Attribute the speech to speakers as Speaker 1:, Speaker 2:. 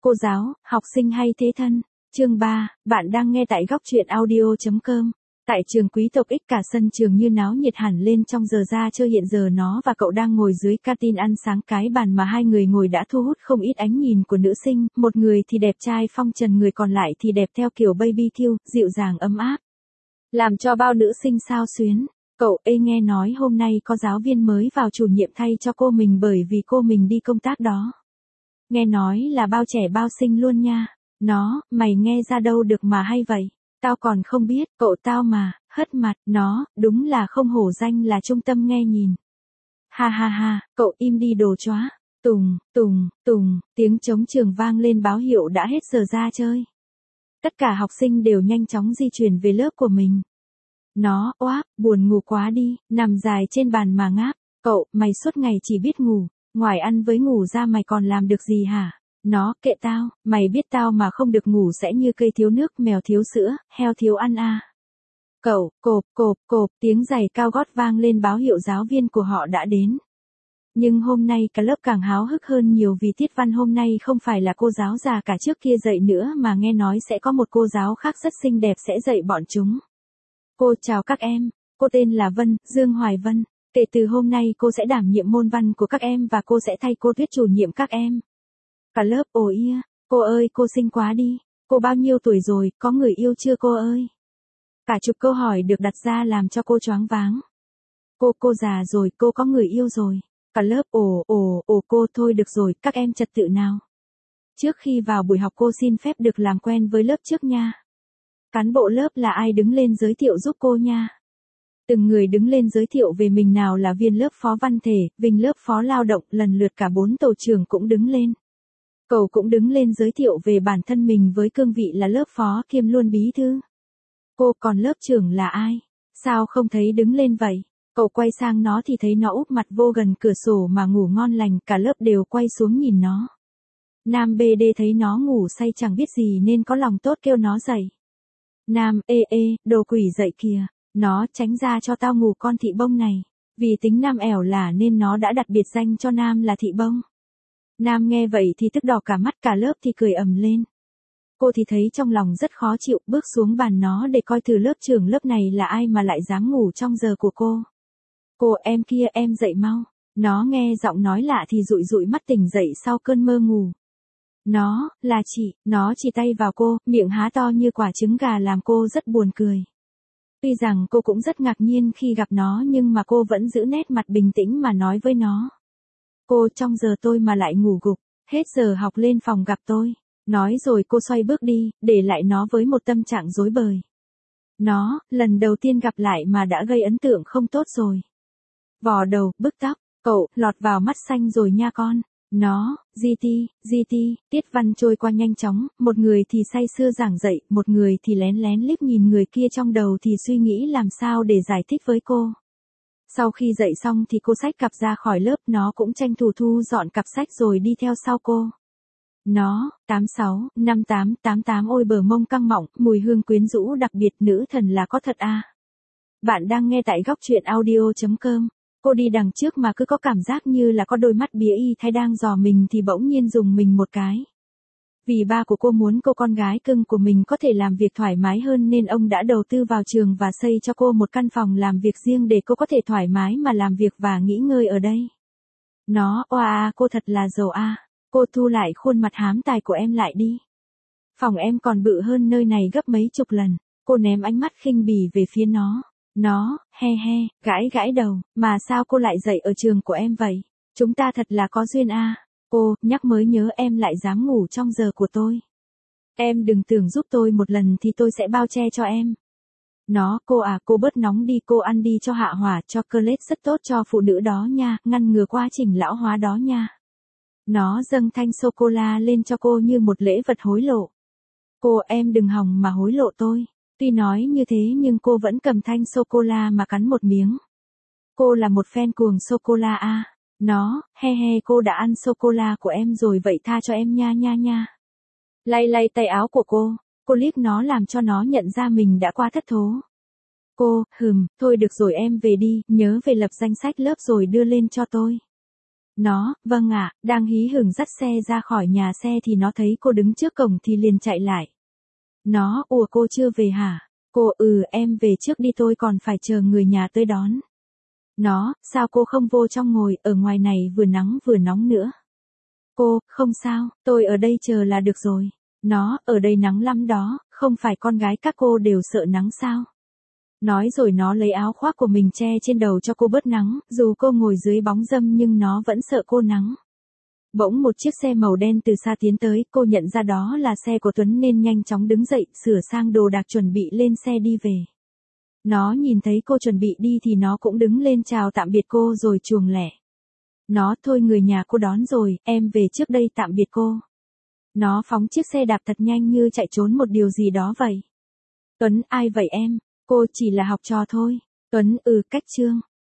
Speaker 1: Cô giáo, học sinh hay thế thân. Chương 3, bạn đang nghe tại góc truyện audio.com. Tại trường quý tộc X, cả sân trường như náo nhiệt hẳn lên trong giờ ra chơi. Hiện giờ nó và cậu đang ngồi dưới canteen ăn sáng. Cái bàn mà hai người ngồi đã thu hút không ít ánh nhìn của nữ sinh, một người thì đẹp trai phong trần, người còn lại thì đẹp theo kiểu baby cute, dịu dàng ấm áp, làm cho bao nữ sinh xao xuyến. Cậu nghe nói hôm nay có giáo viên mới vào chủ nhiệm thay cho cô mình bởi vì cô mình đi công tác đó. Nghe nói là bao trẻ bao xinh luôn nha. Mày nghe ra đâu được mà hay vậy? Tao còn không biết, cậu tao mà, hất mặt, đúng là không hổ danh là trung tâm nghe nhìn. Ha ha ha, cậu im đi đồ chóa. Tùng, tùng, tùng, tiếng trống trường vang lên báo hiệu đã hết giờ ra chơi. Tất cả học sinh đều nhanh chóng di chuyển về lớp của mình. Oáp, buồn ngủ quá đi, nằm dài trên bàn mà ngáp. Cậu, mày suốt ngày chỉ biết ngủ, ngoài ăn với ngủ ra mày còn làm được gì hả? Kệ tao, mày biết tao mà không được ngủ sẽ như cây thiếu nước, mèo thiếu sữa, heo thiếu ăn à. Cậu, cộp, tiếng giày cao gót vang lên báo hiệu giáo viên của họ đã đến. Nhưng hôm nay cả lớp càng háo hức hơn nhiều vì tiết văn hôm nay không phải là cô giáo già cả trước kia dạy nữa mà nghe nói sẽ có một cô giáo khác rất xinh đẹp sẽ dạy bọn chúng. Cô chào các em, cô tên là Vân, Dương Hoài Vân. Kể từ hôm nay cô sẽ đảm nhiệm môn văn của các em và cô sẽ thay cô Tuyết chủ nhiệm các em. Cả lớp ồ ia, cô ơi cô xinh quá đi, cô bao nhiêu tuổi rồi, có người yêu chưa cô ơi? Cả chục câu hỏi được đặt ra làm cho cô choáng váng. Cô già rồi, cô có người yêu rồi. Cả lớp ồ cô thôi được rồi, các em trật tự nào. Trước khi vào buổi học cô xin phép được làm quen với lớp trước nha. Cán bộ lớp là ai đứng lên giới thiệu giúp cô nha. Từng người đứng lên giới thiệu về mình, nào là Viên lớp phó văn thể, Vinh lớp phó lao động, lần lượt cả 4 tổ trưởng cũng đứng lên. Cậu cũng đứng lên giới thiệu về bản thân mình với cương vị là lớp phó kiêm luôn bí thư. Cô còn lớp trưởng là ai? Sao không thấy đứng lên vậy? Cậu quay sang nó thì thấy nó úp mặt vô gần cửa sổ mà ngủ ngon lành, cả lớp đều quay xuống nhìn nó. Nam BD thấy nó ngủ say chẳng biết gì nên có lòng tốt kêu nó dậy. Nam, đồ quỷ dậy kìa, nó tránh ra cho tao ngủ con thị bông này. Vì tính Nam ẻo lả nên nó đã đặt biệt danh cho Nam là thị bông. Nam nghe vậy thì tức đỏ cả mắt, cả lớp thì cười ầm lên. Cô thì thấy trong lòng rất khó chịu, bước xuống bàn nó để coi thử lớp trưởng lớp này là ai mà lại dám ngủ trong giờ của cô. Cô em kia, em dậy mau. Nó nghe giọng nói lạ thì dụi dụi mắt tỉnh dậy sau cơn mơ ngủ. Là chị, nó chỉ tay vào cô, miệng há to như quả trứng gà làm cô rất buồn cười. Tuy rằng cô cũng rất ngạc nhiên khi gặp nó nhưng mà cô vẫn giữ nét mặt bình tĩnh mà nói với nó. Cô, trong giờ tôi mà lại ngủ gục, hết giờ học lên phòng gặp tôi. Nói rồi cô xoay bước đi, để lại nó với một tâm trạng rối bời. Lần đầu tiên gặp lại mà đã gây ấn tượng không tốt rồi. Vò đầu, bức tóc, cậu, lọt vào mắt xanh rồi nha con. GT, tiết văn trôi qua nhanh chóng, một người thì say sưa giảng dạy, một người thì lén lén liếc nhìn người kia, trong đầu thì suy nghĩ làm sao để giải thích với cô. Sau khi dạy xong thì cô xách cặp ra khỏi lớp, nó cũng tranh thủ thu dọn cặp sách rồi đi theo sau cô. 86, 58, 88 ôi bờ mông căng mọng, mùi hương quyến rũ đặc biệt, nữ thần là có thật à. Bạn đang nghe tại góc truyện audio.com. Cô đi đằng trước mà cứ có cảm giác như là có đôi mắt bía y thay đang dò mình thì bỗng nhiên dùng mình một cái. Vì ba của cô muốn cô con gái cưng của mình có thể làm việc thoải mái hơn nên ông đã đầu tư vào trường và xây cho cô một căn phòng làm việc riêng để cô có thể thoải mái mà làm việc và nghỉ ngơi ở đây. Cô thật là giàu à. Cô thu lại khuôn mặt hám tài của em lại đi. Phòng em còn bự hơn nơi này gấp mấy chục lần. Cô ném ánh mắt khinh bỉ về phía nó. Gãi đầu, mà sao cô lại dạy ở trường của em vậy? Chúng ta thật là có duyên à. Cô, nhắc mới nhớ em lại dám ngủ trong giờ của tôi. Em đừng tưởng giúp tôi một lần thì tôi sẽ bao che cho em. Cô bớt nóng đi, cô ăn đi cho hạ hỏa, chocolate rất tốt cho phụ nữ đó nha, ngăn ngừa quá trình lão hóa đó nha. Nó dâng thanh sô-cô-la lên cho cô như một lễ vật hối lộ. Cô, em đừng hòng mà hối lộ tôi. Tuy nói như thế nhưng cô vẫn cầm thanh sô-cô-la mà cắn một miếng. Cô là một fan cuồng sô-cô-la à. Cô đã ăn sô-cô-la của em rồi vậy tha cho em nha. Lay tay áo của cô liếc nó làm cho nó nhận ra mình đã quá thất thố. Cô, thôi được rồi em về đi, nhớ về lập danh sách lớp rồi đưa lên cho tôi. Nó, vâng ạ, đang hí hửng dắt xe ra khỏi nhà xe thì nó thấy cô đứng trước cổng thì liền chạy lại. Nó, ủa cô chưa về hả? Cô, em về trước đi tôi còn phải chờ người nhà tới đón. Nó, sao cô không vô trong ngồi, ở ngoài này vừa nắng vừa nóng nữa. Cô, không sao, tôi ở đây chờ là được rồi. Nó, ở đây nắng lắm đó, không phải con gái các cô đều sợ nắng sao? Nói rồi nó lấy áo khoác của mình che trên đầu cho cô bớt nắng, dù cô ngồi dưới bóng râm nhưng nó vẫn sợ cô nắng. Bỗng một chiếc xe màu đen từ xa tiến tới, cô nhận ra đó là xe của Tuấn nên nhanh chóng đứng dậy, sửa sang đồ đạc chuẩn bị lên xe đi về. Nó nhìn thấy cô chuẩn bị đi thì nó cũng đứng lên chào tạm biệt cô rồi chuồng lẻ. Nó, thôi người nhà cô đón rồi, em về trước đây tạm biệt cô. Nó phóng chiếc xe đạp thật nhanh như chạy trốn một điều gì đó vậy. Tuấn, ai vậy em? Cô chỉ là học trò thôi. Tuấn, cách Trương.